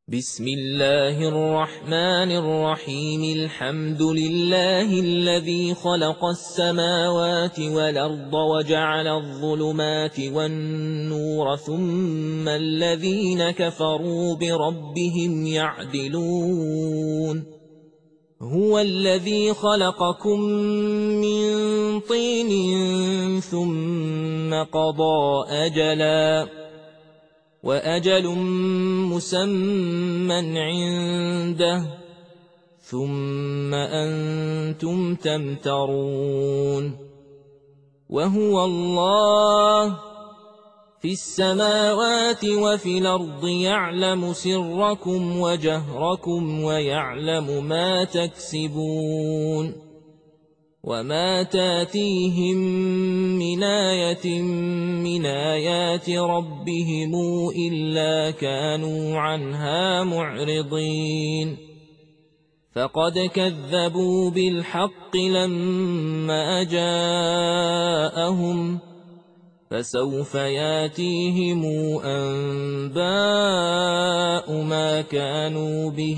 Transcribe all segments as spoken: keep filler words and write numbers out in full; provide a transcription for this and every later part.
بسم الله الرحمن الرحيم الحمد لله الذي خلق السماوات والأرض وجعل الظلمات والنور ثم الذين كفروا بربهم يعدلون هو الذي خلقكم من طين ثم قضى أجلاً وأجل مسمى عنده ثم أنتم تمترون وهو الله في السماوات وفي الأرض يعلم سركم وجهركم ويعلم ما تكسبون وما تاتيهم من آية من آيات ربهم إلا كانوا عنها معرضين فقد كذبوا بالحق لما جاءهم فسوف ياتيهم أنباء ما كانوا به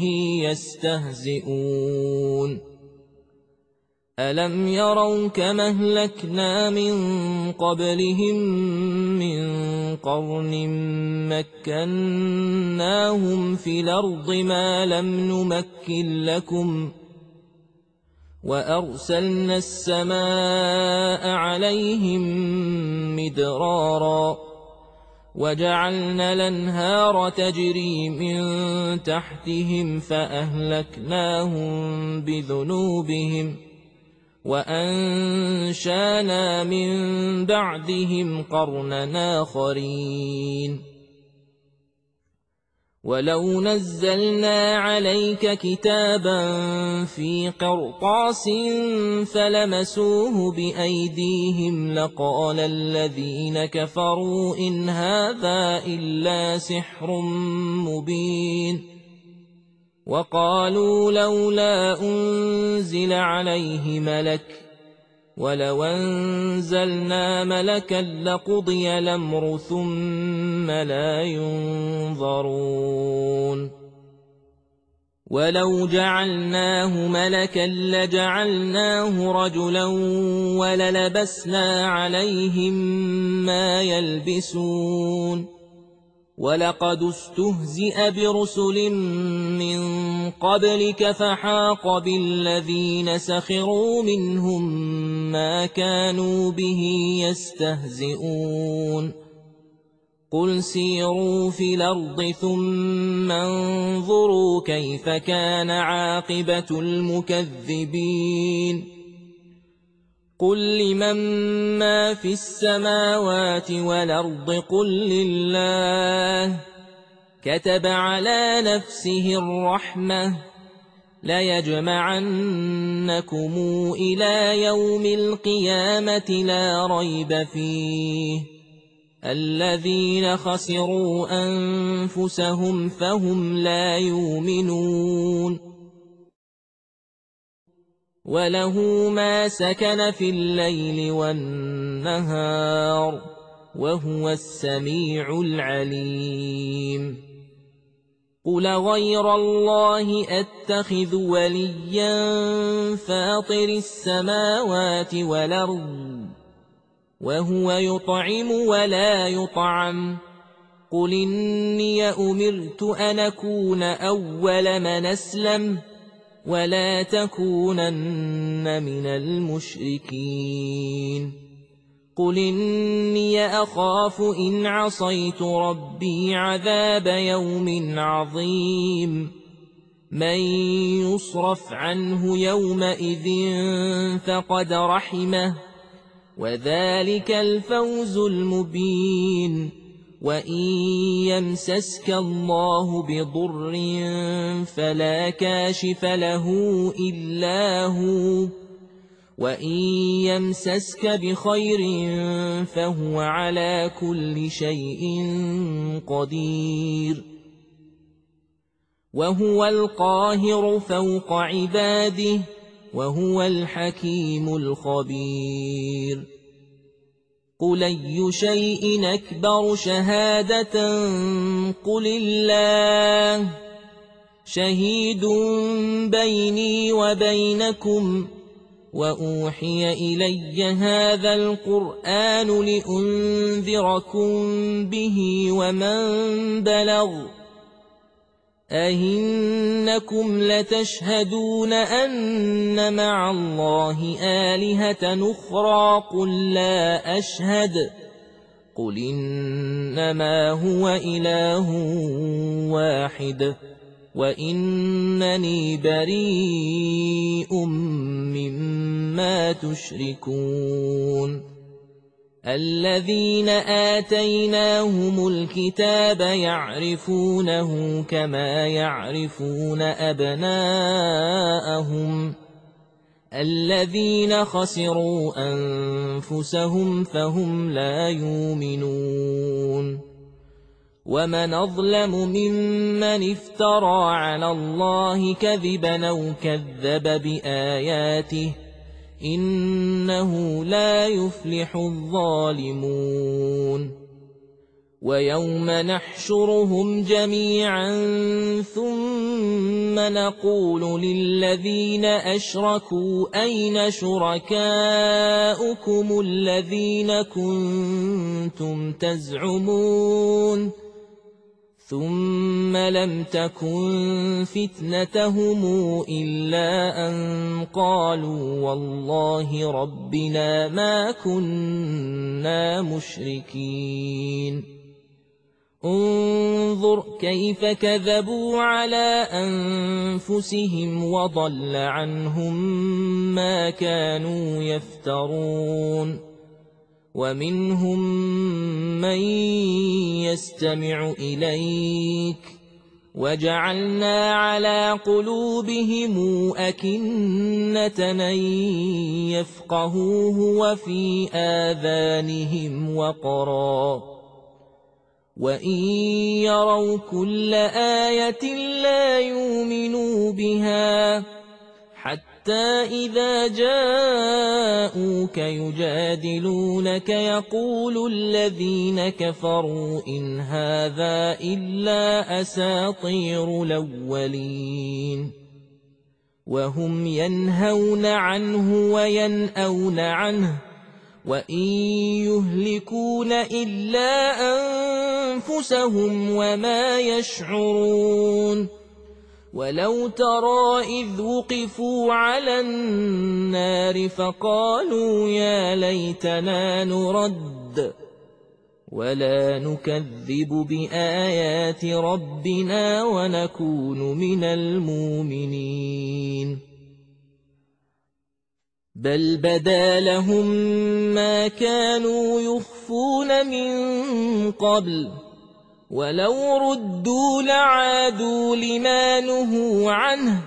يستهزئون ألم يروا كما أهلكنا من قبلهم من قرن مكناهم في الأرض ما لم نمكن لكم وأرسلنا السماء عليهم مدرارا وجعلنا الأنهار تجري من تحتهم فأهلكناهم بذنوبهم وأنشانا من بعدهم قرنا آخرين ولو نزلنا عليك كتابا في قرطاس فلمسوه بأيديهم لقال الذين كفروا إن هذا إلا سحر مبين وقالوا لولا أنزل عليه ملك ولو أنزلنا ملكا لقضي الأمر ثم لا ينظرون ولو جعلناه ملكا لجعلناه رجلا وللبسنا عليهم ما يلبسون ولقد استهزئ برسل من قبلك فحاق بالذين سخروا منهم ما كانوا به يستهزئون قل سيروا في الأرض ثم انظروا كيف كان عاقبة المكذبين قل لمن ما في السماوات والأرض قل لله كتب على نفسه الرحمة ليجمعنكم إلى يوم القيامة لا ريب فيه الذين خسروا أنفسهم فهم لا يؤمنون وله ما سكن في الليل والنهار وهو السميع العليم قل غير الله أتخذ وليا فاطر السماوات والأرض وهو يطعم ولا يطعم قل إني أمرت أن أكون أول من أسلم ولا تكونن من المشركين قل إني أخاف إن عصيت ربي عذاب يوم عظيم من يصرف عنه يومئذ فقد رحمه وذلك الفوز المبين وإن يمسسك الله بضر فلا كاشف له إلا هو وإن يمسسك بخير فهو على كل شيء قدير وهو القاهر فوق عباده وهو الحكيم الخبير قل أي شيء أكبر شهادة قل الله شهيد بيني وبينكم وأوحي إلي هذا القرآن لأنذركم به ومن بلغ أئنكم لتشهدون أن مع الله آلهة أخرى قل لا أشهد قل إنما هو إله واحد وإنني بريء مما تشركون الذين آتيناهم الكتاب يعرفونه كما يعرفون أبناءهم الذين خسروا أنفسهم فهم لا يؤمنون ومن أظلم ممن افترى على الله كذبا أو كذب بآياته إنه لا يفلح الظالمون ويوم نحشرهم جميعا ثم نقول للذين أشركوا أين شركاؤكم الذين كنتم تزعمون ثم لم تكن فتنتهم إلا أن قالوا والله ربنا ما كنا مشركين انظر كيف كذبوا على أنفسهم وضل عنهم ما كانوا يفترون ومنهم من يستمع إليك وجعلنا على قلوبهم أكنة أن يفقهوه وفي آذانهم وقرا وإن يروا كل آية لا يؤمنوا بها حتى إذا جاءوك يجادلونك يقول الذين كفروا إن هذا إلا أساطير الأولين وهم ينهون عنه وينأون عنه وإن يهلكون إلا أنفسهم وما يشعرون ولو ترى إذ وقفوا على النار فقالوا يا ليتنا نرد ولا نكذب بآيات ربنا ونكون من المؤمنين بل بدا لهم ما كانوا يخفون من قبل ولو ردوا لعادوا لما نهوا عنه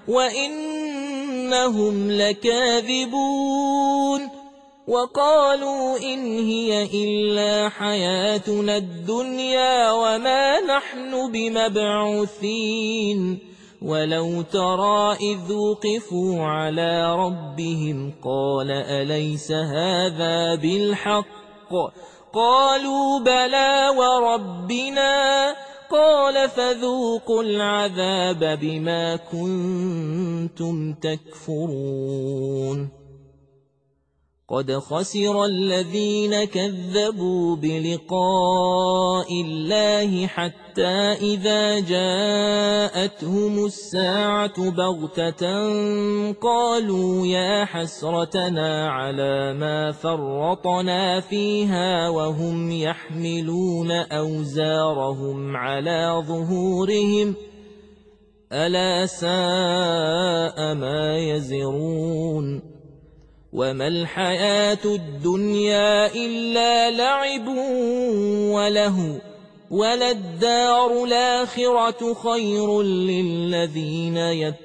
وإنهم لكاذبون وقالوا إن هي إلا حياتنا الدنيا وما نحن بمبعوثين ولو ترى إذ وقفوا على ربهم قال أليس هذا بالحق قالوا بلى وربنا قال فذوقوا العذاب بما كنتم تكفرون قد خسر الذين كذبوا بلقاء الله حتى إذا جاءتهم الساعة بغتة قالوا يا حسرتنا على ما فرطنا فيها وهم يحملون أوزارهم على ظهورهم ألا ساء ما يزرون وما الحياة الدنيا إلا لعب وله وللدار الآخرة خير للذين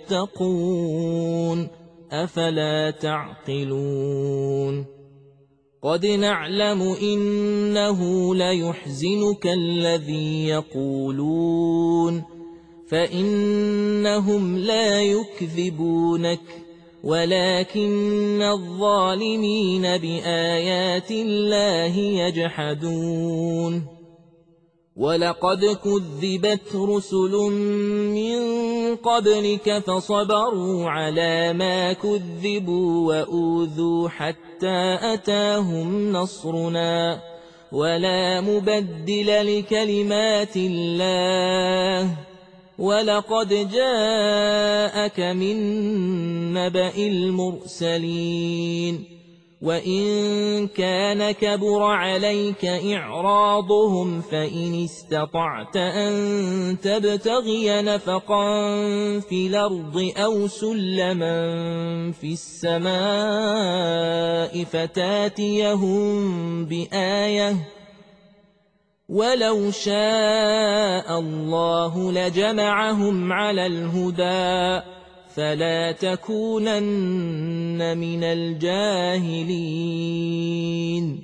يتقون أفلا تعقلون قد نعلم إنه ليحزنك الذي يقولون فإنهم لا يكذبونك ولكن الظالمين بآيات الله يجحدون ولقد كذبت رسل من قبلك فصبروا على ما كذبوا وأوذوا حتى أتاهم نصرنا ولا مبدل لكلمات الله ولقد جاءك من نبأ المرسلين وإن كان كبر عليك إعراضهم فإن استطعت أن تبتغي نفقا في الأرض أو سلما في السماء فتاتيهم بآية ولو شاء الله لجمعهم على الهدى فلا تكونن من الجاهلين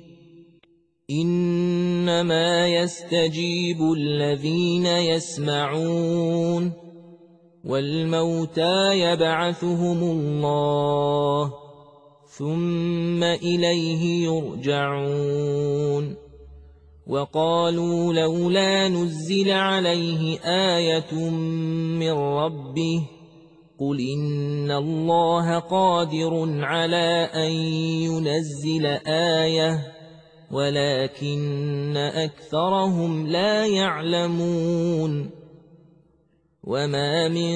إنما يستجيب الذين يسمعون والموتى يبعثهم الله ثم إليه يرجعون وقالوا لولا نزل عليه آية من ربه قل إن الله قادر على أن ينزل آية ولكن أكثرهم لا يعلمون وما من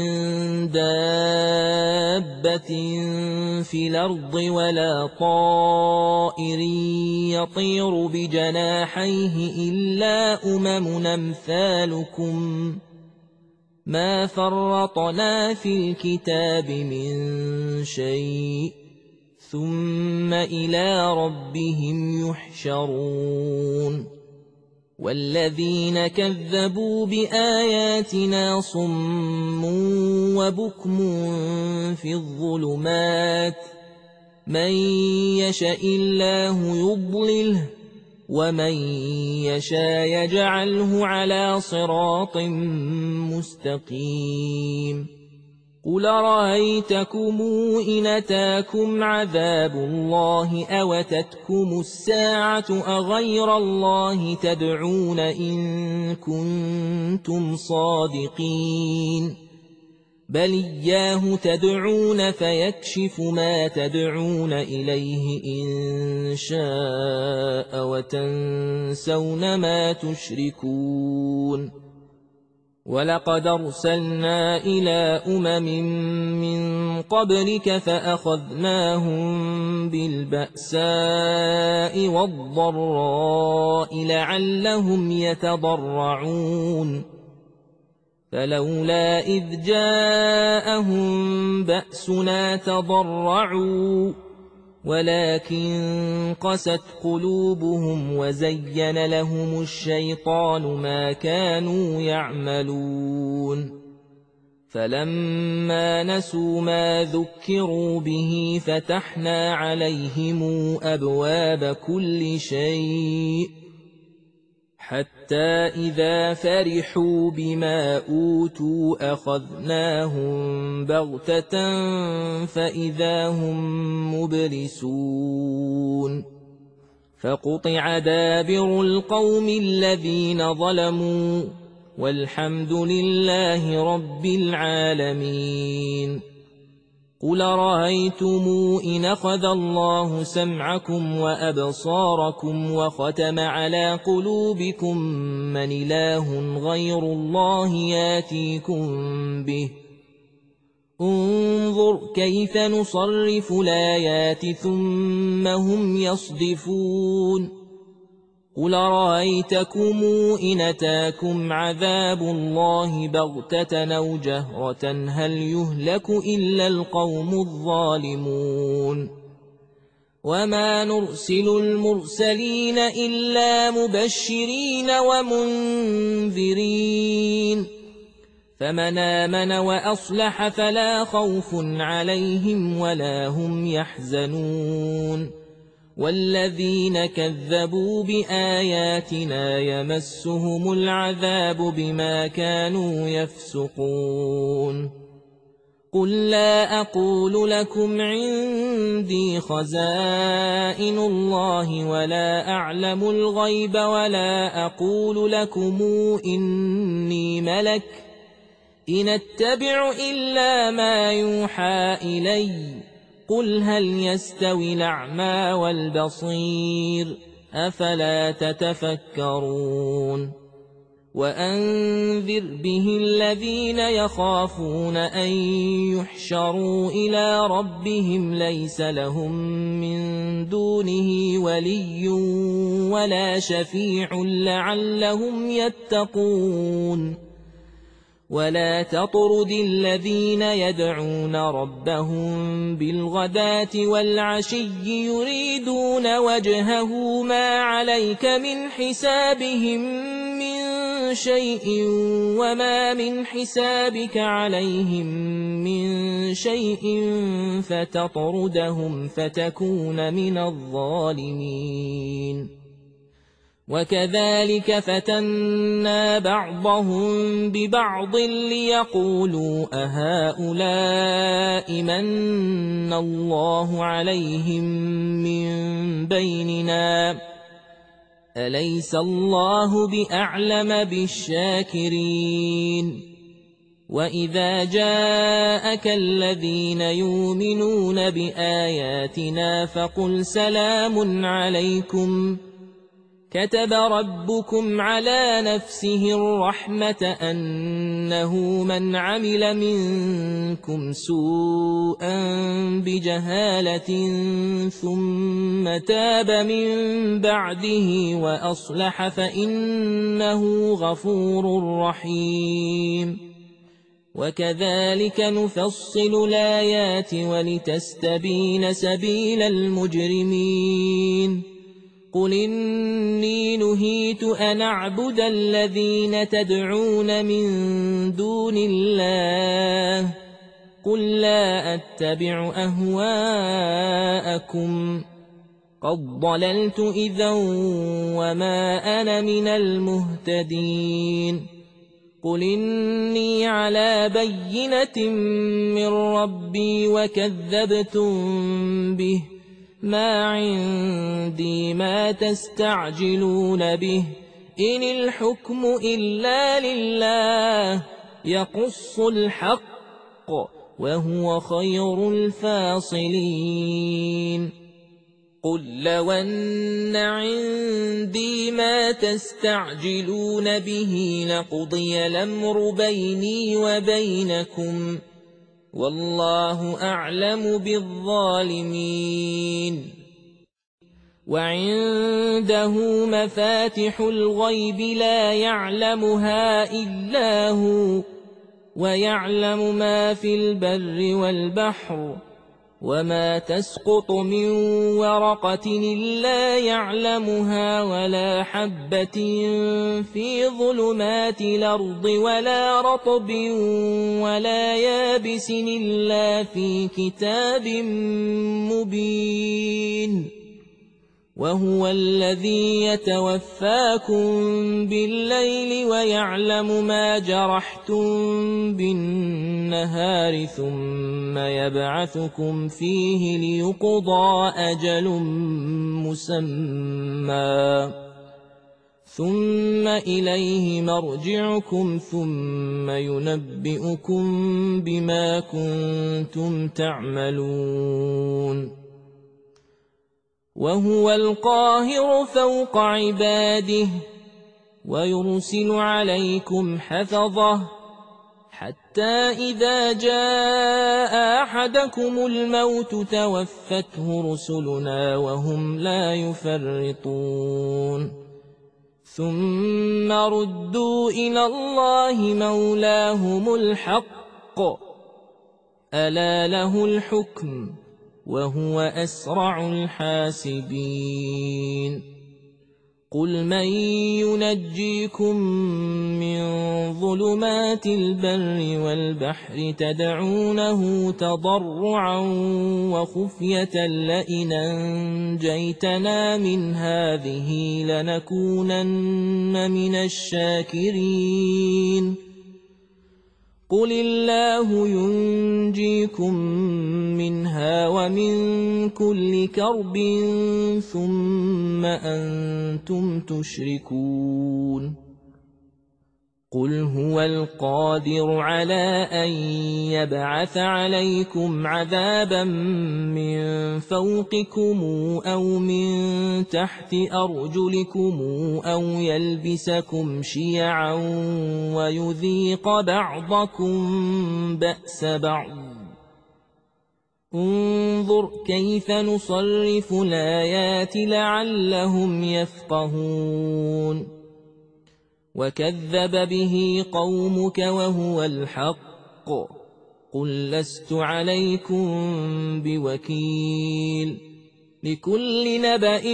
دابة في الأرض ولا طائر يطير بجناحيه إلا أمم أمثالكم ما فرطنا في الكتاب من شيء ثم إلى ربهم يحشرون والذين كذبوا بآياتنا صم وبكم في الظلمات من يشاء الله يضلله ومن يشاء يجعله على صراط مستقيم قل رأيتكم إن أتاكم عذاب الله أو أتتكم الساعة أغير الله تدعون إن كنتم صادقين بل إياه تدعون فيكشف ما تدعون إليه إن شاء وتنسون ما تشركون ولقد أرسلنا إلى أمم من قبلك فأخذناهم بالبأساء والضراء لعلهم يتضرعون فلولا إذ جاءهم بأسنا تضرعوا ولكن قست قلوبهم وزين لهم الشيطان ما كانوا يعملون فلما نسوا ما ذكروا به فتحنا عليهم أبواب كل شيء حتى إذا فرحوا بما أوتوا أخذناهم بغتة فإذا هم مبلسون فقطع دابر القوم الذين ظلموا والحمد لله رب العالمين قل رأيتم إن أخذ الله سمعكم وأبصاركم وختم على قلوبكم من إله غير الله ياتيكم به انظر كيف نصرف الآيات ثم هم يصدفون قل رأيتكم إن أتاكم عذاب الله بغتة أو جهرة هل يهلك إلا القوم الظالمون وما نرسل المرسلين إلا مبشرين ومنذرين فمن آمن وأصلح فلا خوف عليهم ولا هم يحزنون والذين كذبوا بآياتنا يمسهم العذاب بما كانوا يفسقون قل لا أقول لكم عندي خزائن الله ولا أعلم الغيب ولا أقول لكم إني ملك إن أتبع إلا ما يوحى إلي قل هل يستوي الأعمى والبصير أفلا تتفكرون وأنذر به الذين يخافون أن يحشروا إلى ربهم ليس لهم من دونه ولي ولا شفيع لعلهم يتقون ولا تطرد الذين يدعون ربهم بالغداة والعشي يريدون وجهه ما عليك من حسابهم من شيء وما من حسابك عليهم من شيء فتطردهم فتكون من الظالمين وكذلك فتنا بعضهم ببعض ليقولوا أهؤلاء من الله عليهم من بيننا أليس الله بأعلم بالشاكرين وإذا جاءك الذين يؤمنون بآياتنا فقل سلام عليكم كتب ربكم على نفسه الرحمة أنه من عمل منكم سوءا بجهالة ثم تاب من بعده وأصلح فإنه غفور رحيم وكذلك نفصل الآيات ولتستبين سبيل المجرمين قل إني نهيت أن أعبد الذين تدعون من دون الله قل لا أتبع أهواءكم قد ضللت إذا وما أنا من المهتدين قل إني على بينة من ربي وكذبتم به ما عندي ما تستعجلون به إن الحكم إلا لله يقص الحق وهو خير الفاصلين قل لو أن عندي ما تستعجلون به لقضي الأمر بيني وبينكم والله أعلم بالظالمين وعنده مفاتح الغيب لا يعلمها إلا هو ويعلم ما في البر والبحر وما تسقط من ورقة إلا يعلمها ولا حبة في ظلمات الأرض ولا رطب ولا يابس إلا في كتاب مبين وهو الذي يتوفاكم بالليل ويعلم ما جرحتم بالنهار ثم يبعثكم فيه ليقضى أجل مسمى ثم إليه مرجعكم ثم ينبئكم بما كنتم تعملون وهو القاهر فوق عباده ويرسل عليكم حفظه حتى إذا جاء أحدكم الموت توفته رسلنا وهم لا يفرطون ثم ردوا إلى الله مولاهم الحق ألا له الحكم وهو أسرع الحاسبين قل من ينجيكم من ظلمات البر والبحر تدعونه تضرعا وخفية لئن أنجيتنا من هذه لنكونن من الشاكرين قل الله ينجيكم منها ومن كل كرب ثم أنتم تشركون قل هو القادر على أن يبعث عليكم عذابا من فوقكم أو من تحت أرجلكم أو يلبسكم شيعا ويذيق بعضكم بأس بعض انظر كيف نصرف الآيات لعلهم يفقهون وكذب به قومك وهو الحق قل لست عليكم بوكيل لكل نبأ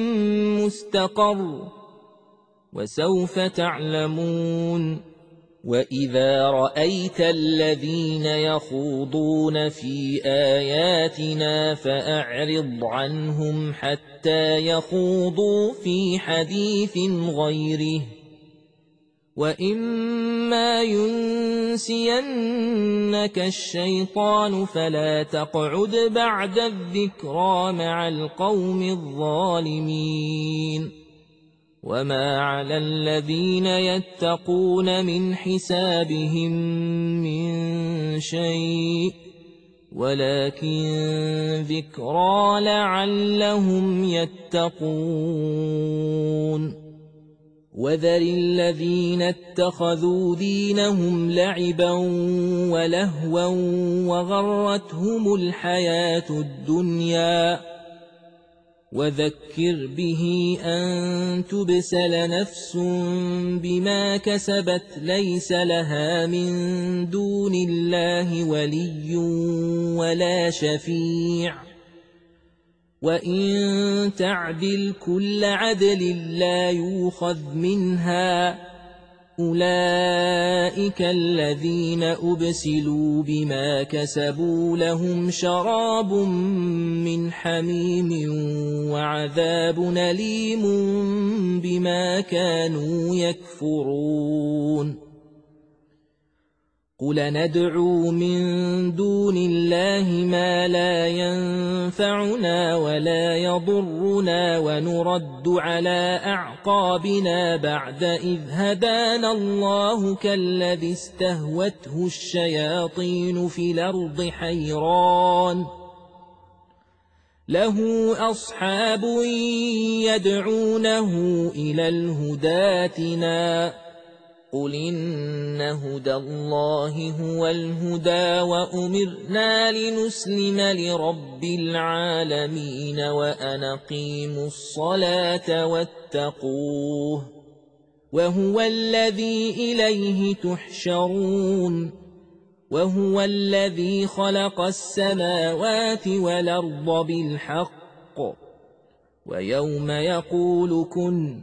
مستقر وسوف تعلمون وإذا رأيت الذين يخوضون في آياتنا فأعرض عنهم حتى يخوضوا في حديث غيره وإما ينسينك الشيطان فلا تقعد بعد الذكرى مع القوم الظالمين وما على الذين يتقون من حسابهم من شيء ولكن ذكرى لعلهم يتقون وذر الذين اتخذوا دينهم لعبا ولهوا وغرتهم الحياة الدنيا وذكر به أن تبسل نفس بما كسبت ليس لها من دون الله ولي ولا شفيع وإن تعدل كل عدل لا يؤخذ منها أولئك الذين أبسلوا بما كسبوا لهم شراب من حميم وعذاب أليم بما كانوا يكفرون قل ندعو من دون الله ما لا ينفعنا ولا يضرنا ونرد على أعقابنا بعد إذ هدانا الله كالذي استهوته الشياطين في الأرض حيران له أصحاب يدعونه إلى الهدى ائتنا قل إن هدى الله هو الهدى وأمرنا لنسلم لرب العالمين وأن أقيموا الصلاة واتقوه وهو الذي إليه تحشرون وهو الذي خلق السماوات والأرض بالحق ويوم يقول كن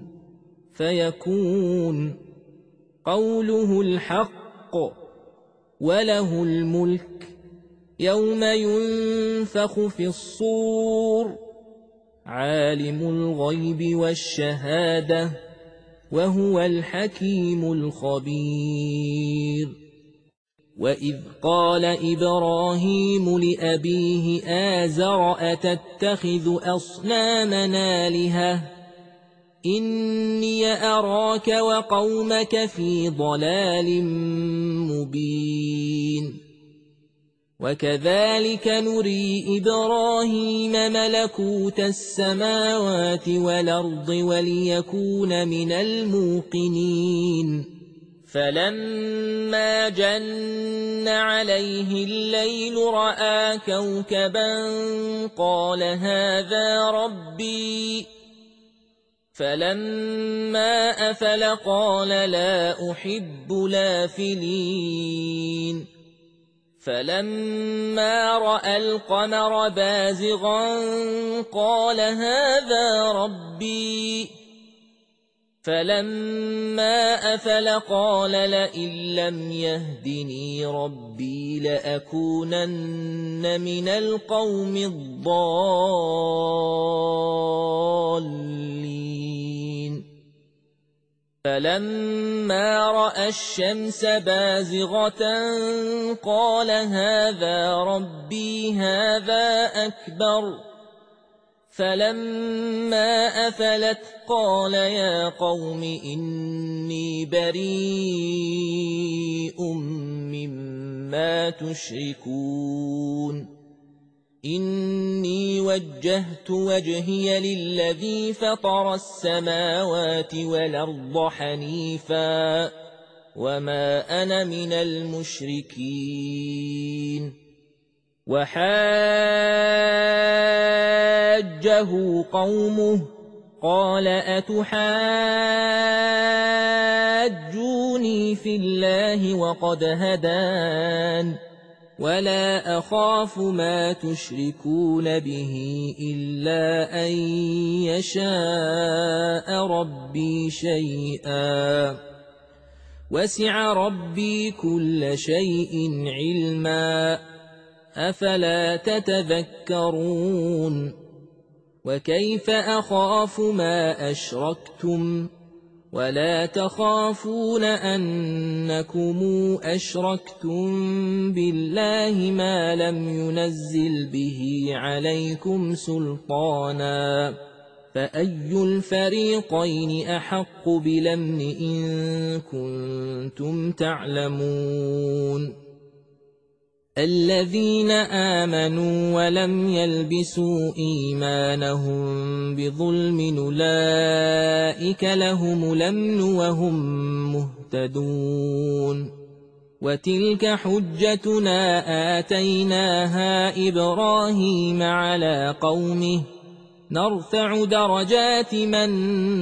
فيكون قوله الحق وله الملك يوم ينفخ في الصور عالم الغيب والشهادة وهو الحكيم الخبير وإذ قال إبراهيم لأبيه آزر أتتخذ أصنامنا آلهة إني أراك وقومك في ضلال مبين وكذلك نري إبراهيم ملكوت السماوات والأرض وليكون من الموقنين فلما جن عليه الليل رأى كوكبا قال هذا ربي فلما أفل قال لا أحب الآفلين فلما رأى القمر بازغا قال هذا ربي فلما أفل قال لئن لم يهدني ربي لأكونن من القوم الضالين فلما رأى الشمس بازغة قال هذا ربي هذا أكبر فلما أفلت قال يا قوم إني بريء مما تشركون إني وجهت وجهي للذي فطر السماوات والأرض حنيفا وما أنا من المشركين وحاجه قومه قال أتحاجوني في الله وقد هدان ولا أخاف ما تشركون به إلا أن يشاء ربي شيئا وسع ربي كل شيء علما أفلا تتذكرون وكيف أخاف ما أشركتم ولا تخافون أنكم أشركتم بالله ما لم ينزل به عليكم سلطانا فأي الفريقين أحق بالأمن إن كنتم تعلمون الذين آمنوا ولم يلبسوا إيمانهم بظلم أولئك لهم الأمن وهم مهتدون وتلك حجتنا آتيناها إبراهيم على قومه نرفع درجات من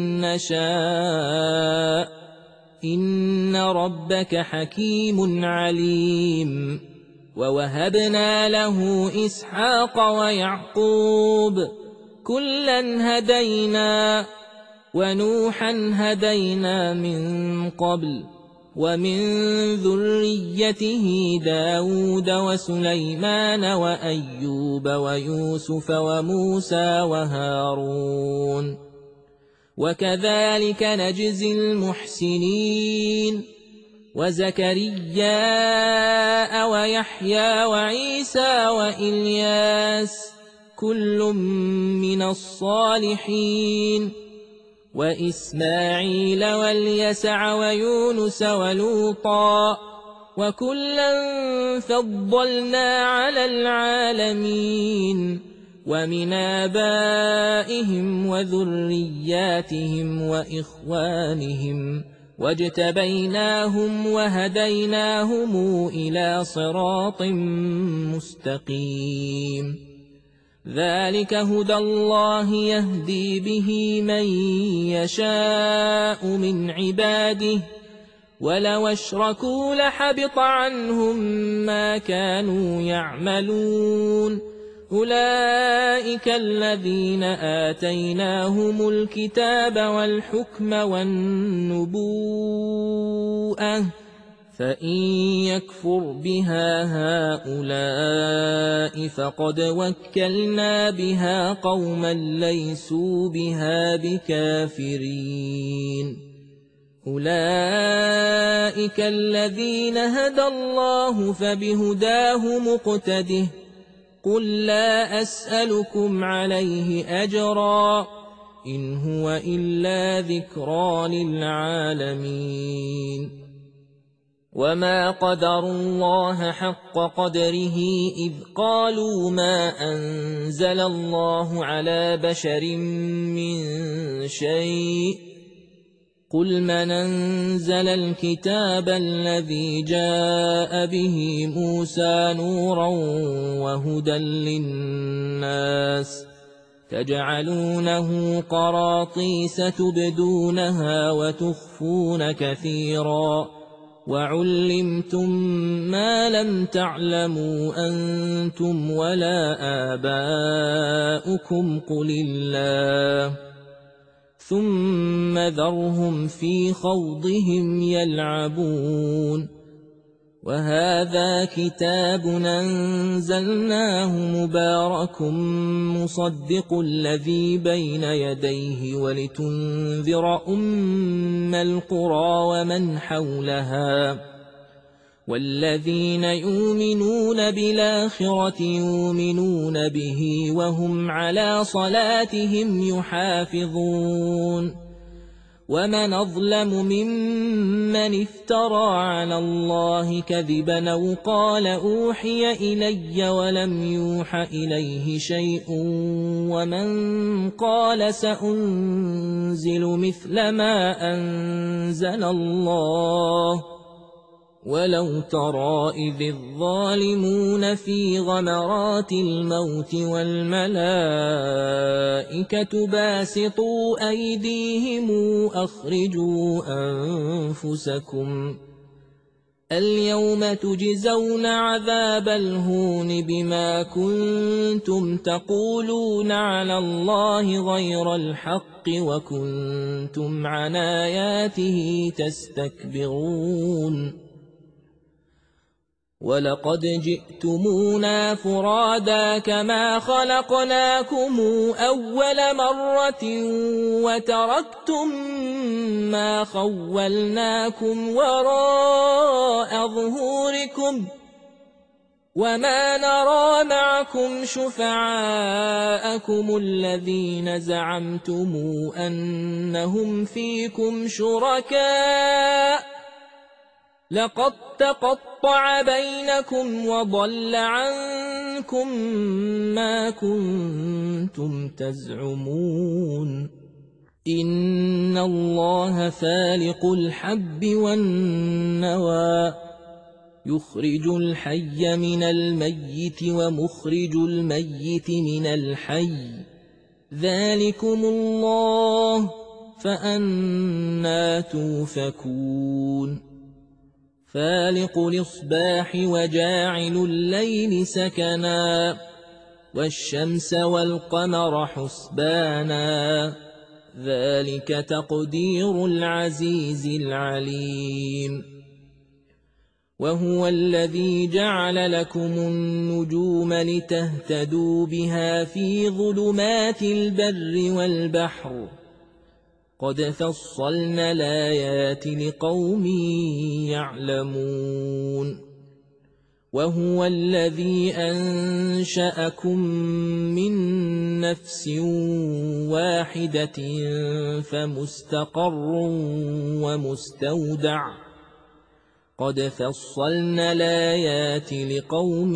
نشاء إن ربك حكيم عليم ووهبنا له إسحاق ويعقوب كلا هدينا ونوحا هدينا من قبل ومن ذريته داود وسليمان وأيوب ويوسف وموسى وهارون وكذلك نجزي المحسنين وزكريا ويحيى وعيسى وإلياس كل من الصالحين وإسماعيل واليسع ويونس ولوطا وكلا فضلنا على العالمين ومن آبائهم وذرياتهم وإخوانهم واجتبيناهم وهديناهم إلى صراط مستقيم ذلك هدى الله يهدي به من يشاء من عباده ولو اشركوا لحبط عنهم ما كانوا يعملون أولئك الذين آتيناهم الكتاب والحكم والنبوءة فإن يكفر بها هؤلاء فقد وكلنا بها قوما ليسوا بها بكافرين أولئك الذين هدى الله فبهداه مقتده قل لا أسألكم عليه أجرا إن هو إلا ذكرى للعالمين وما قدروا الله حق قدره إذ قالوا ما أنزل الله على بشر من شيء قل من أنزل الكتاب الذي جاء به موسى نورا وهدى للناس تجعلونه قراطيس تبدونها وتخفون كثيرا وعلمتم ما لم تعلموا أنتم ولا آباؤكم قل الله ثم ذرهم في خوضهم يلعبون وهذا كتاب أنزلناه مبارك مصدق الذي بين يديه ولتنذر أم القرى ومن حولها والذين يؤمنون بالآخرة يؤمنون به وهم على صلاتهم يحافظون ومن أظلم ممن افترى على الله كذبا أو قال أوحي إلي ولم يوح إليه شيء ومن قال سأنزل مثل ما أنزل الله ولو ترى إذ الظالمون في غمرات الموت والملائكة باسطوا أيديهم أخرجوا أنفسكم اليوم تجزون عذاب الهون بما كنتم تقولون على الله غير الحق وكنتم عن آياته تستكبرون ولقد جئتمونا فرادا كما خلقناكم أول مرة وتركتم ما خولناكم وراء ظهوركم وما نرى معكم شفعاءكم الذين زعمتم أنهم فيكم شركاء لقد تقطع بينكم وضل عنكم ما كنتم تزعمون إن الله فالق الحب والنوى يخرج الحي من الميت ومخرج الميت من الحي ذلكم الله فأنى توفكون فالق الإصباح وجاعل الليل سكنا والشمس والقمر حسبانا ذلك تقدير العزيز العليم وهو الذي جعل لكم النجوم لتهتدوا بها في ظلمات البر والبحر قد فصلنا الآيات لقوم يعلمون وهو الذي أنشأكم من نفس واحدة فمستقر ومستودع قد فصلنا الآيات لقوم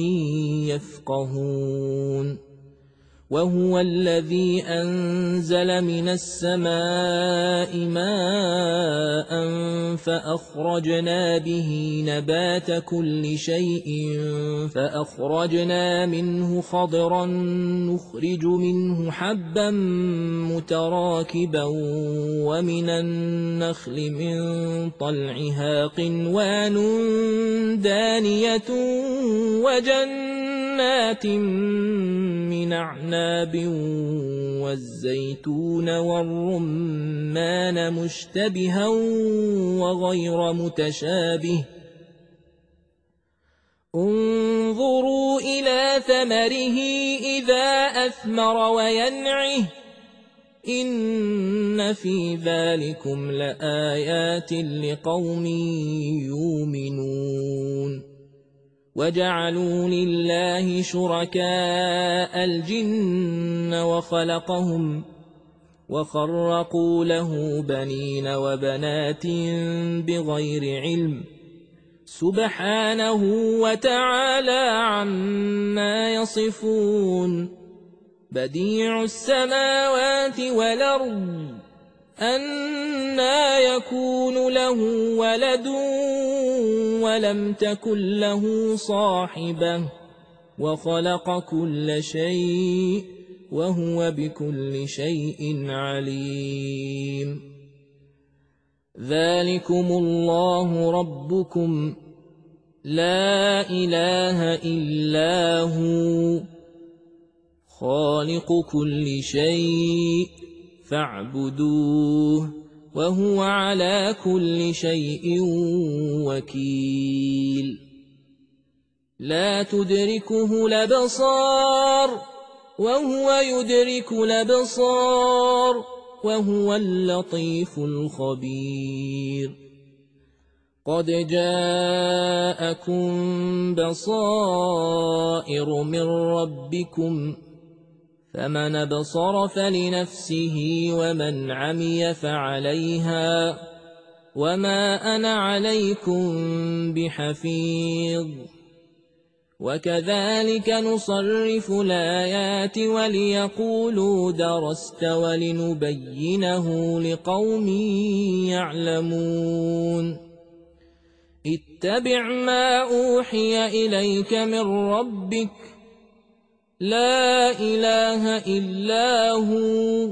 يفقهون وهو الذي أنزل من السماء ماء فأخرجنا به نبات كل شيء فأخرجنا منه خضرا نخرج منه حبا متراكبا ومن النخل من طلعها قنوان دانية وجنات من أعناب والزيتون والرمان مشتبها وغير متشابه انظروا إلى ثمره إذا أثمر وينعه إن في ذلكم لآيات لقوم يؤمنون وجعلوا لله شركاء الجن وخلقهم وخرقوا له بنين وبنات بغير علم سبحانه وتعالى عما يصفون بديع السماوات والأرض أنى يكون له ولد ولم تكن له صاحبة وخلق كل شيء وهو بكل شيء عليم ذلكم الله ربكم لا إله إلا هو خالق كل شيء فاعبدوه وهو على كل شيء وكيل لا تدركه الأبصار وهو يدرك الأبصار وهو اللطيف الخبير قد جاءكم بصائر من ربكم فمن أبصر فلنفسه ومن عمي فعليها وما أنا عليكم بحفيظ وكذلك نصرف الآيات وليقولوا درست ولنبينه لقوم يعلمون اتبع ما أوحي إليك من ربك لا إله إلا هو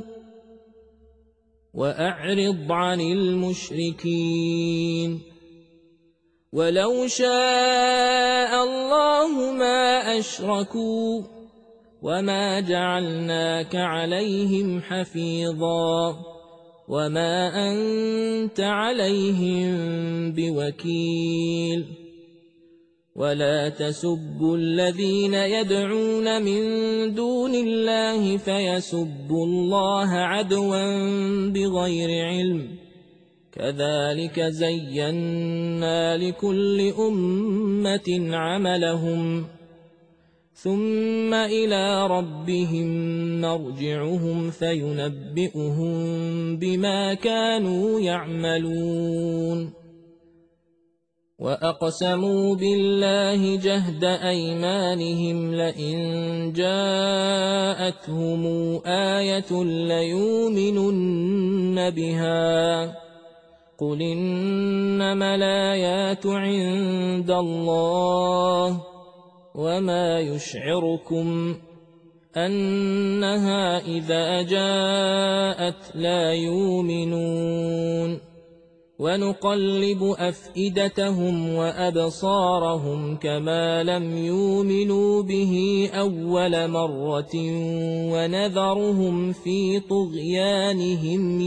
وأعرض عن المشركين ولو شاء الله ما أشركوا وما جعلناك عليهم حفيظا وما أنت عليهم بوكيل ولا تسبوا الذين يدعون من دون الله فيسبوا الله عدوا بغير علم كذلك زينا لكل أمة عملهم ثم إلى ربهم مرجعهم فينبئهم بما كانوا يعملون وأقسموا بالله جهد أيمانهم لئن جاءتهم آية ليؤمنن بها قل إنما الآيات عند الله وما يشعركم أنها إذا جاءت لا يؤمنون ونقلب أفئدتهم وأبصارهم كما لم يؤمنوا به أول مرة ونذرهم في طغيانهم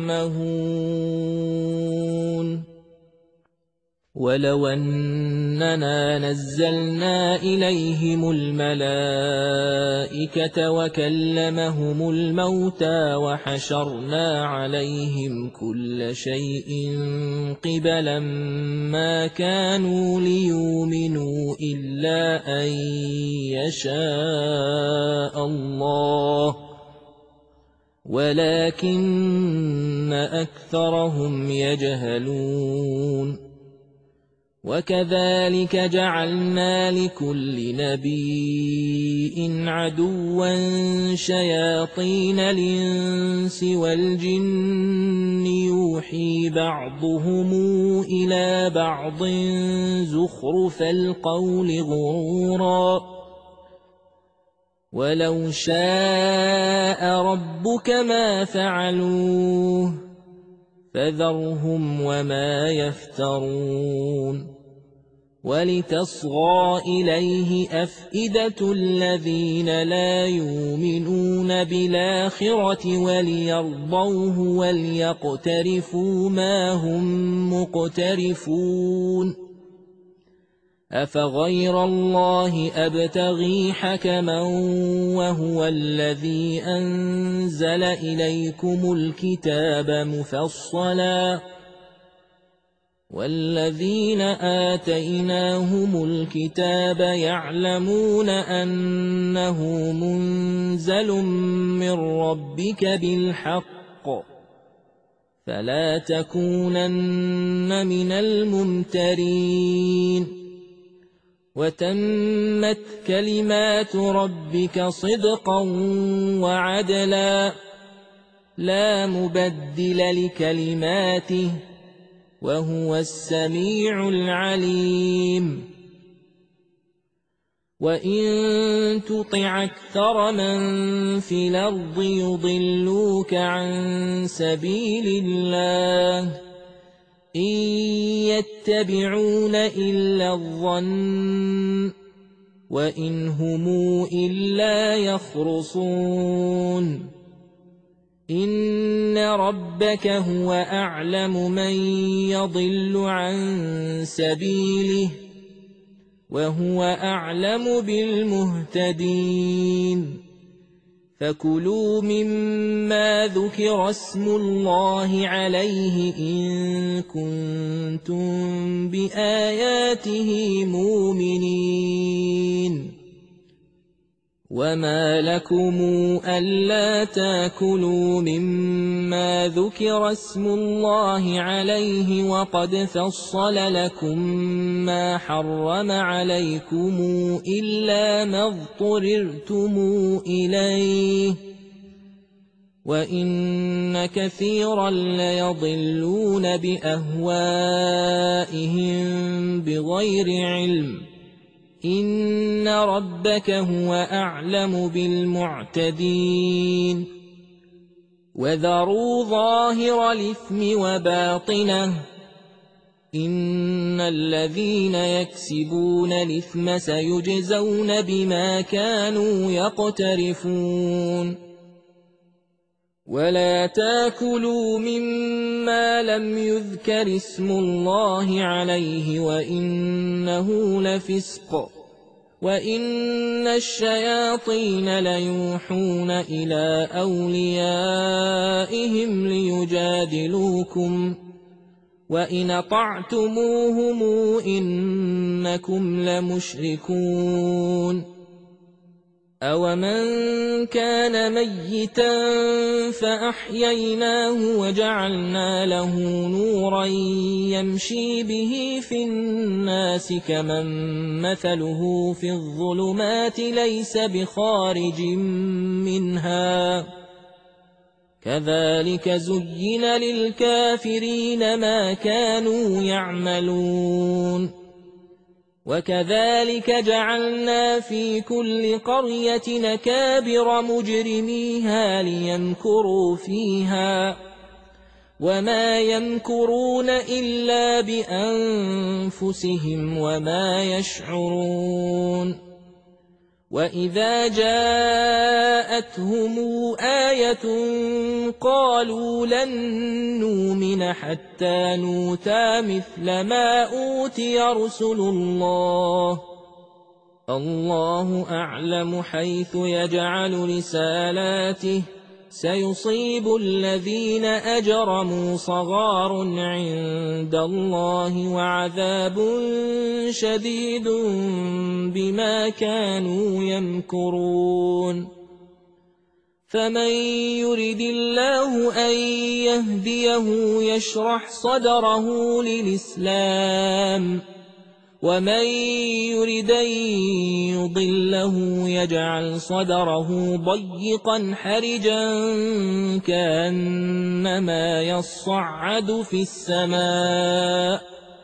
يعمهون ولو أننا نزلنا إليهم الملائكة وكلمهم الموتى وحشرنا عليهم كل شيء قبلا ما كانوا ليؤمنوا إلا أن يشاء الله ولكن أكثرهم يجهلون وكذلك جعلنا لكل نبي عدوا شياطين الإنس والجن يوحي بعضهم إلى بعض زخرف القول غرورا ولو شاء ربك ما فعلوه فذرهم وما يفترون ولتصغى إليه أفئدة الذين لا يؤمنون بالآخرة وليرضوه وليقترفوا ما هم مقترفون أفغير الله أبتغي حكما وهو الذي أنزل إليكم الكتاب مفصلا والذين آتيناهم الكتاب يعلمون أنه منزل من ربك بالحق فلا تكونن من الممترين وتمت كلمات ربك صدقا وعدلا لا مبدل لكلماته وهو السميع العليم وإن تطع أكثر من في الأرض يضلوك عن سبيل الله إن يتبعون إلا الظن وإن هم إلا يخرصون إن ربك هو أعلم من يضل عن سبيله وهو أعلم بالمهتدين فكلوا مما ذكر اسم الله عليه إن كنتم بآياته مؤمنين وما لكم ألا تاكلوا مما ذكر اسم الله عليه وقد فصل لكم ما حرم عليكم إلا ما اضطررتم إليه وإن كثيرا ليضلون بأهوائهم بغير علم إن ربك هو أعلم بالمعتدين وذروا ظاهر الإثم وباطنه إن الذين يكسبون الإثم سيجزون بما كانوا يقترفون ولا تاكلوا مما لم يذكر اسم الله عليه وإنه لفسق وإن الشياطين ليوحون إلى أوليائهم ليجادلوكم وإن أطعتموهم إنكم لمشركون أومن كان ميتا فأحييناه وجعلنا له نورا يمشي به في الناس كمن مثله في الظلمات ليس بخارج منها كذلك زين للكافرين ما كانوا يعملون وكذلك جعلنا في كل قرية نكابر مجرميها ليمكروا فيها وما يمكرون إلا بأنفسهم وما يشعرون وإذا جاءتهم آية قالوا لن نؤمن حتى نؤتى مثل ما أوتي رسل الله الله أعلم حيث يجعل رسالاته سيصيب الذين أجرموا صغار عند الله وعذاب شديد بما كانوا يمكرون فمن يرد الله أن يهديه يشرح صدره للإسلام ومن يرد أن يضله يجعل صدره ضيقا حرجا كأنما يصعد في السماء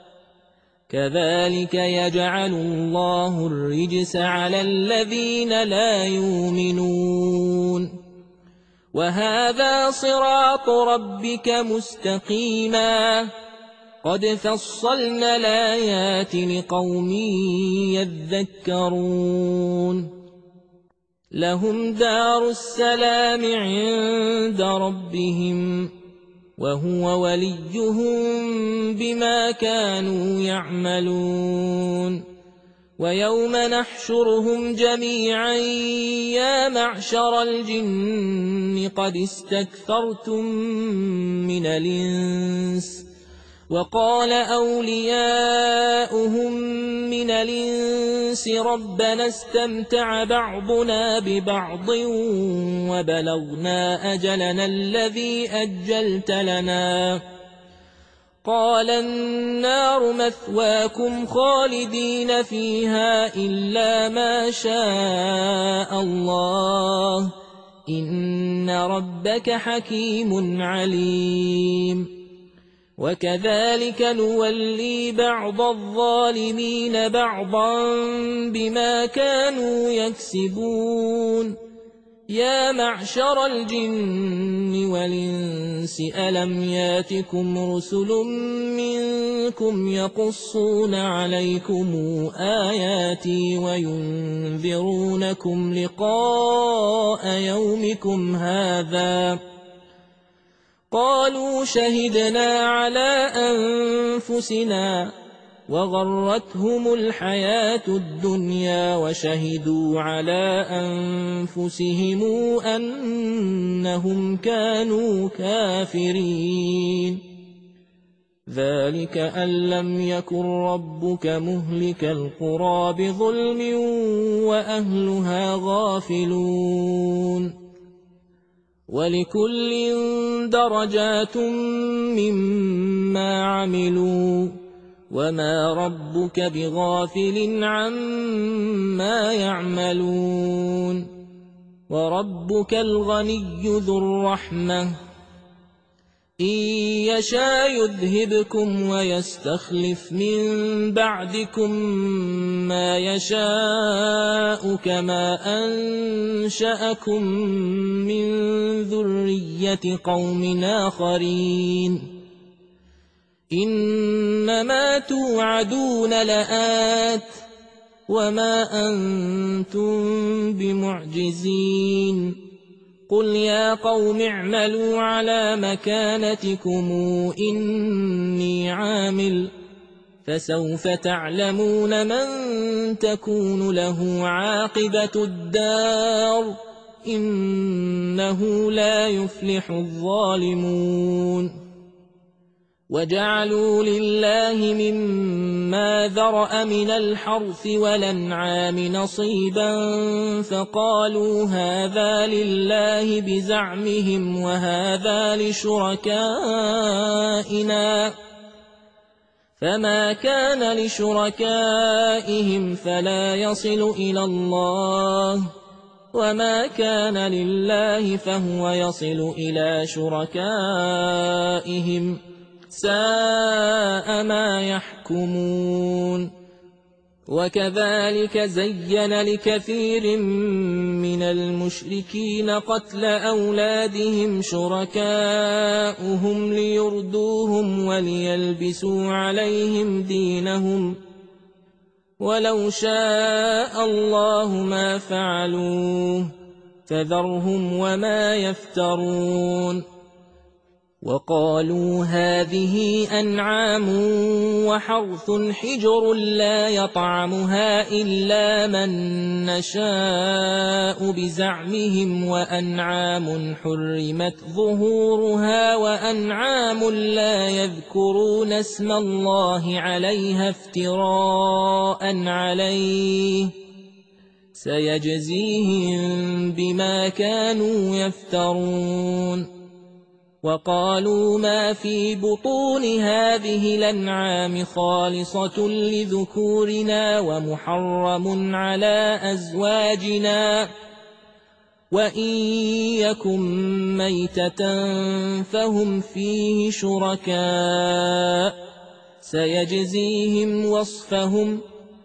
كذلك يجعل الله الرجس على الذين لا يؤمنون وهذا صراط ربك مستقيما قد فصلنا الآيات لقوم يذكرون لهم دار السلام عند ربهم وهو وليهم بما كانوا يعملون ويوم نحشرهم جميعا يا معشر الجن قد استكثرتم من الإنس وقال أولياؤهم من الإنس ربنا استمتع بعضنا ببعض وبلغنا أجلنا الذي أجلت لنا قال النار مثواكم خالدين فيها إلا ما شاء الله إن ربك حكيم عليم وكذلك نولي بعض الظالمين بعضا بما كانوا يكسبون يا معشر الجن والإنس ألم ياتكم رسل منكم يقصون عليكم آياتي وينذرونكم لقاء يومكم هذا قالوا شهدنا على أنفسنا وغرتهم الحياة الدنيا وشهدوا على أنفسهم أنهم كانوا كافرين ذلك أن لم يكن ربك مهلك القرى بظلم وأهلها غافلون ولكل درجات مما عملوا وما ربك بغافل عما يعملون وربك الغني ذو الرحمة إن يشاء يذهبكم ويستخلف من بعدكم ما يشاء كما أنشأكم من ذرية قوم آخرين إنما توعدون لآت وما أنتم بمعجزين قل يا قوم اعملوا على مكانتكم إني عامل فسوف تعلمون من تكون له عاقبة الدار إنه لا يفلح الظالمون وجعلوا لله مما ذرأ من الحرث والأنعام نصيبا فقالوا هذا لله بزعمهم وهذا لشركائنا فما كان لشركائهم فلا يصل إلى الله وما كان لله فهو يصل إلى شركائهم ساء ما يحكمون وكذلك زين لكثير من المشركين قتل أولادهم شركاؤهم ليردوهم وليلبسوا عليهم دينهم ولو شاء الله ما فعلوه فذرهم وما يفترون وقالوا هذه أنعام وحرث حجر لا يطعمها إلا من نشاء بزعمهم وأنعام حرمت ظهورها وأنعام لا يذكرون اسم الله عليها افتراء عليه سيجزيهم بما كانوا يفترون وقالوا ما في بطون هذه الأنعام خالصة لذكورنا ومحرم على أزواجنا وإن يكن ميتة فهم فيه شركاء سيجزيهم وصفهم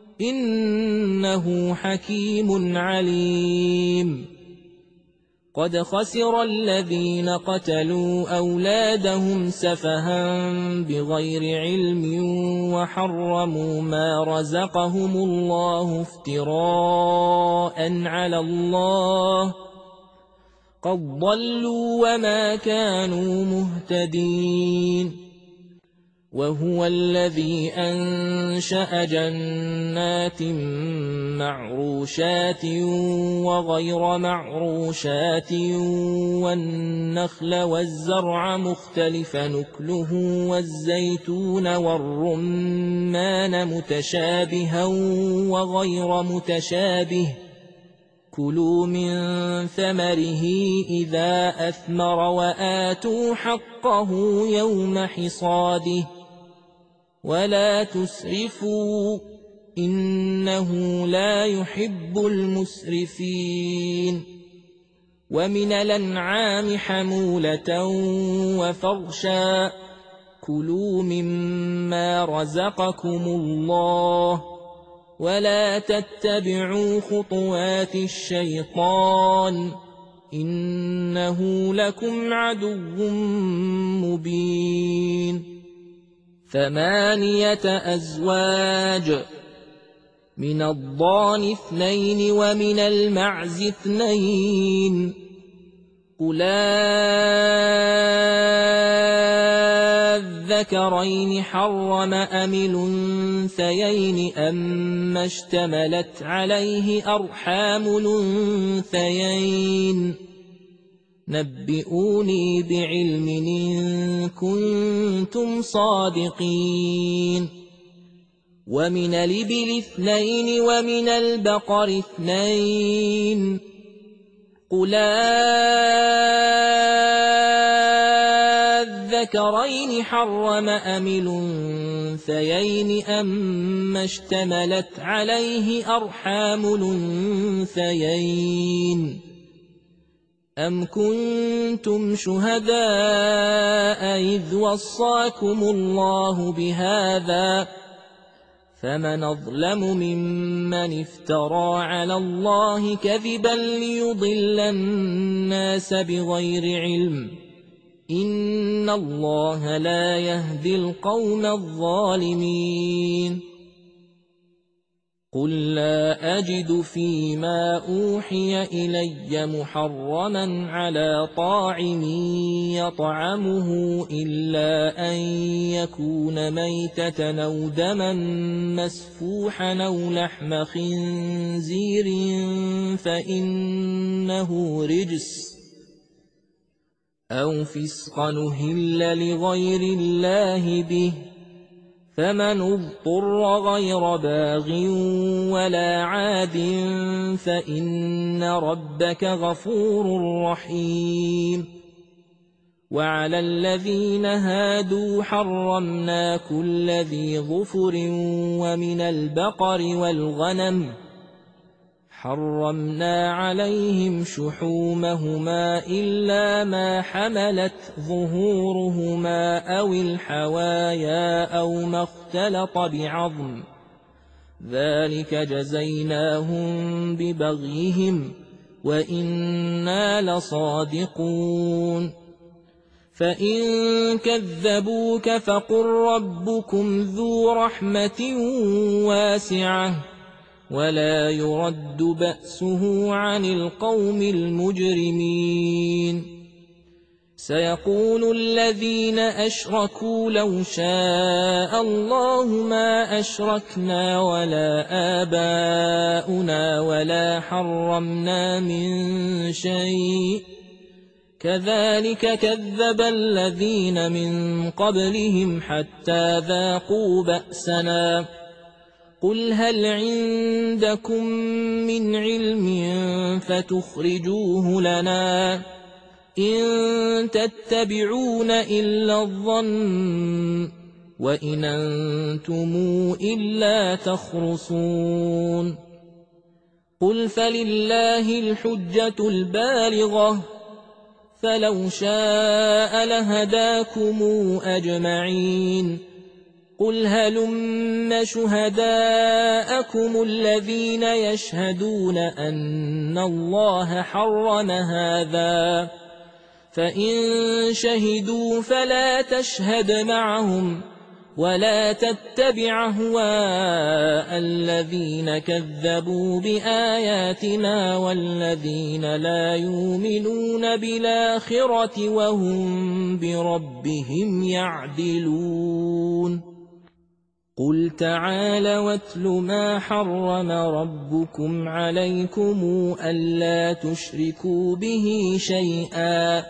إنه حكيم عليم قد خسر الذين قتلوا أولادهم سفها بغير علم وحرموا ما رزقهم الله افتراء على الله قد ضلوا وما كانوا مهتدين وهو الذي أنشأ جنات معروشات وغير معروشات والنخل والزرع مختلف نكله والزيتون والرمان متشابها وغير متشابه كلوا من ثمره إذا أثمر وآتوا حقه يوم حصاده ولا تسرفوا إنه لا يحب المسرفين ومن الأنعام حمولة وفرشا كلوا مما رزقكم الله ولا تتبعوا خطوات الشيطان إنه لكم عدو مبين ثمانية أزواج من الضأن اثنين ومن المعز اثنين قل الذكرين حرم أم الأنثيين أما اشتملت عليه أرحام الأنثيين نبئوني بعلم إن كنتم صادقين ومن الإبل اثنين ومن البقر اثنين قل الذكرين حرم أم الأنثيين أما اشتملت عليه أرحام الأنثيين أم كنتم شهداء إذ وصاكم الله بهذا فمن أظلم ممن افترى على الله كذبا ليضل الناس بغير علم إن الله لا يهدي القوم الظالمين قل لا أجد فيما أوحي إلي محرما على طاعم يطعمه إلا أن يكون ميتة أو دما مسفوحا أو لحم خنزير فإنه رجس أو فسقا أهل لغير الله به فمن اضطر غير باغ ولا عاد فإن ربك غفور رحيم وعلى الذين هادوا حرمنا كل ذي ظفر ومن البقر والغنم حرمنا عليهم شحومهما إلا ما حملت ظهورهما أو الحوايا أو ما اختلط بعظم ذلك جزيناهم ببغيهم وإنا لصادقون فإن كذبوك فقل ربكم ذو رحمة واسعة ولا يرد بأسه عن القوم المجرمين سيقول الذين أشركوا لو شاء الله ما أشركنا ولا آباؤنا ولا حرمنا من شيء كذلك كذب الذين من قبلهم حتى ذاقوا بأسنا قل هل عندكم من علم فتخرجوه لنا إن تتبعون إلا الظن وإن أنتم إلا تخرصون قل فلله الحجة البالغة فلو شاء لهداكم أجمعين قل هلم شهداءكم الذين يشهدون أن الله حرم هذا فإن شهدوا فلا تشهد معهم ولا تتبع أهواء الذين كذبوا بآياتنا والذين لا يؤمنون بالآخرة وهم بربهم يعدلون قل تعالى واتل ما حرم ربكم عليكم ألا تشركوا به شيئا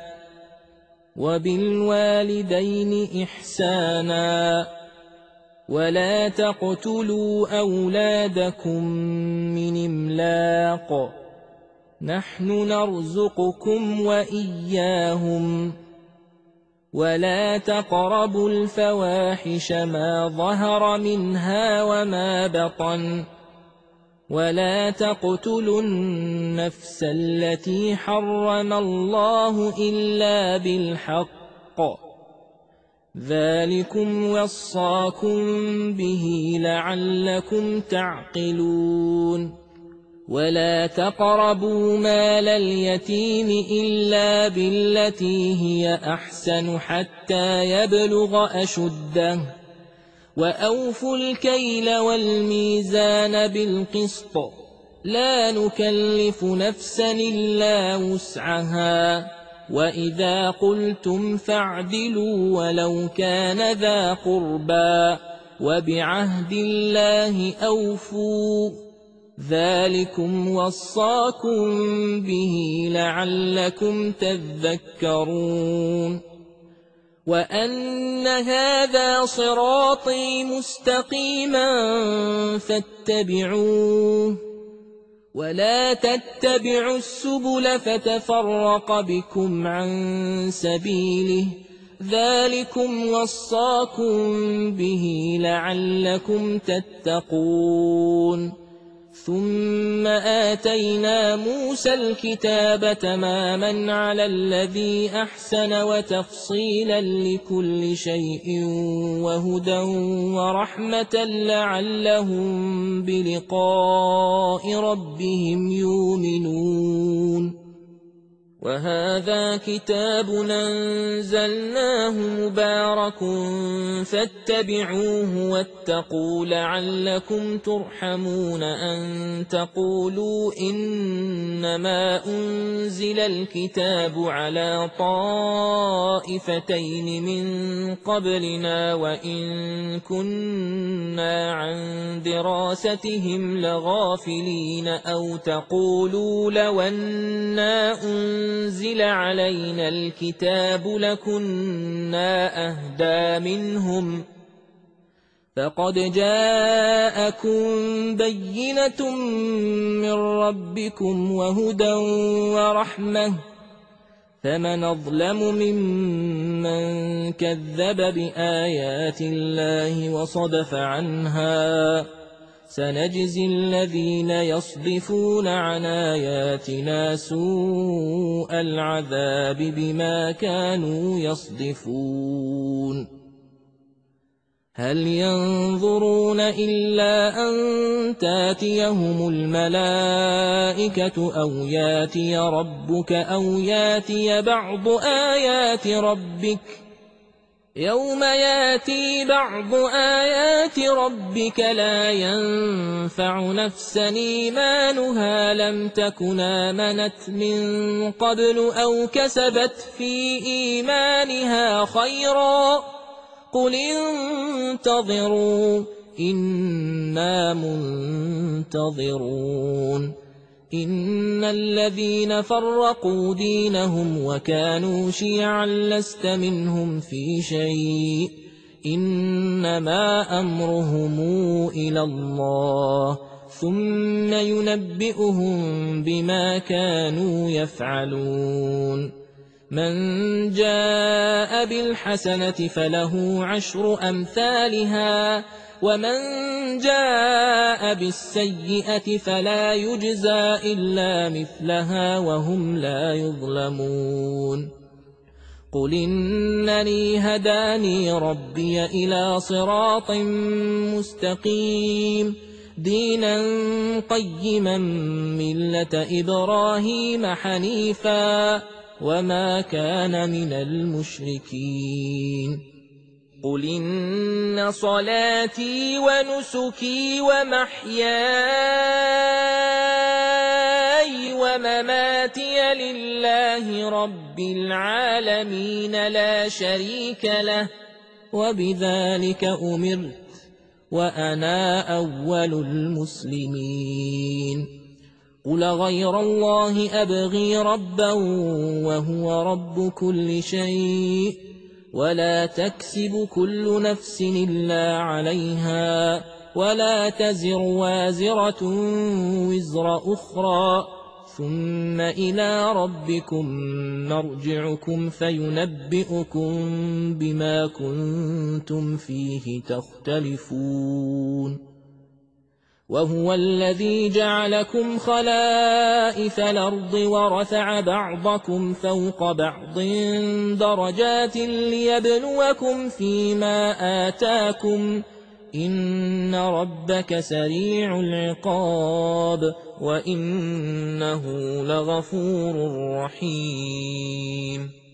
وبالوالدين إحسانا ولا تقتلوا أولادكم من إملاق نحن نرزقكم وإياهم ولا تقربوا الفواحش ما ظهر منها وما بطن ولا تقتلوا النفس التي حرم الله إلا بالحق ذلكم وصاكم به لعلكم تعقلون ولا تقربوا مال اليتيم إلا بالتي هي أحسن حتى يبلغ أشده وأوفوا الكيل والميزان بالقسط لا نكلف نفسا إلا وسعها وإذا قلتم فاعدلوا ولو كان ذا قربى وبعهد الله أوفوا ذلكم وصاكم به لعلكم تذكرون وأن هذا صراطي مستقيما فاتبعوه ولا تتبعوا السبل فتفرق بكم عن سبيله ذلكم وصاكم به لعلكم تتقون ثم آتينا موسى الكتاب تماما على الذي أحسن وتفصيلا لكل شيء وهدى ورحمة لعلهم بلقاء ربهم يؤمنون وهذا كتاب أنزلناه مبارك فاتبعوه واتقوا لعلكم ترحمون أن تقولوا إنما أنزل الكتاب على طائفتين من قبلنا وإن كنا عن دراستهم لغافلين أو تقولوا لو أنا أنزل أنزل علينا الكتاب لكنا أهدى منهم فقد جاءكم بينة من ربكم وهدى ورحمة فمن أظلم ممن كذب بآيات الله وصدف عنها سنجزي الذين يصدفون عن آياتنا سوء العذاب بما كانوا يصدفون هل ينظرون إلا أن تاتيهم الملائكة أو ياتي ربك أو ياتي بعض آيات ربك يوم ياتي بعض آيات ربك لا ينفع نفسا إيمانها لم تكن آمنت من قبل أو كسبت في إيمانها خيرا قل انتظروا إنا منتظرون إن الذين فرقوا دينهم وكانوا شيعا لست منهم في شيء إنما أمرهم إلى الله ثم ينبئهم بما كانوا يفعلون من جاء بالحسنة فله عشر أمثالها ومن جاء بالسيئة فلا يجزى إلا مثلها وهم لا يظلمون قل إنني هداني ربي إلى صراط مستقيم دينا قيما ملة إبراهيم حنيفا وما كان من المشركين قل إن صلاتي ونسكي ومحياي ومماتي لله رب العالمين لا شريك له وبذلك أمرت وأنا أول المسلمين قل غير الله أبغي ربا وهو رب كل شيء ولا تكسب كل نفس إلا عليها ولا تزر وازرة وزر أخرى ثم إلى ربكم مرجعكم فينبئكم بما كنتم فيه تختلفون وهو الذي جعلكم خلائف الأرض ورفع بعضكم فوق بعض درجات ليبلوكم فيما آتاكم إن ربك سريع العقاب وإنه لغفور رحيم